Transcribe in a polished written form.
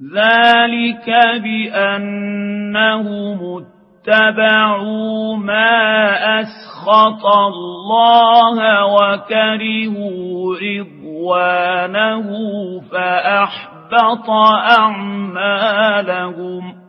ذلك بأنهم اتبعوا ما أسخط الله وكرهوا رضوانه فأحبط أعمالهم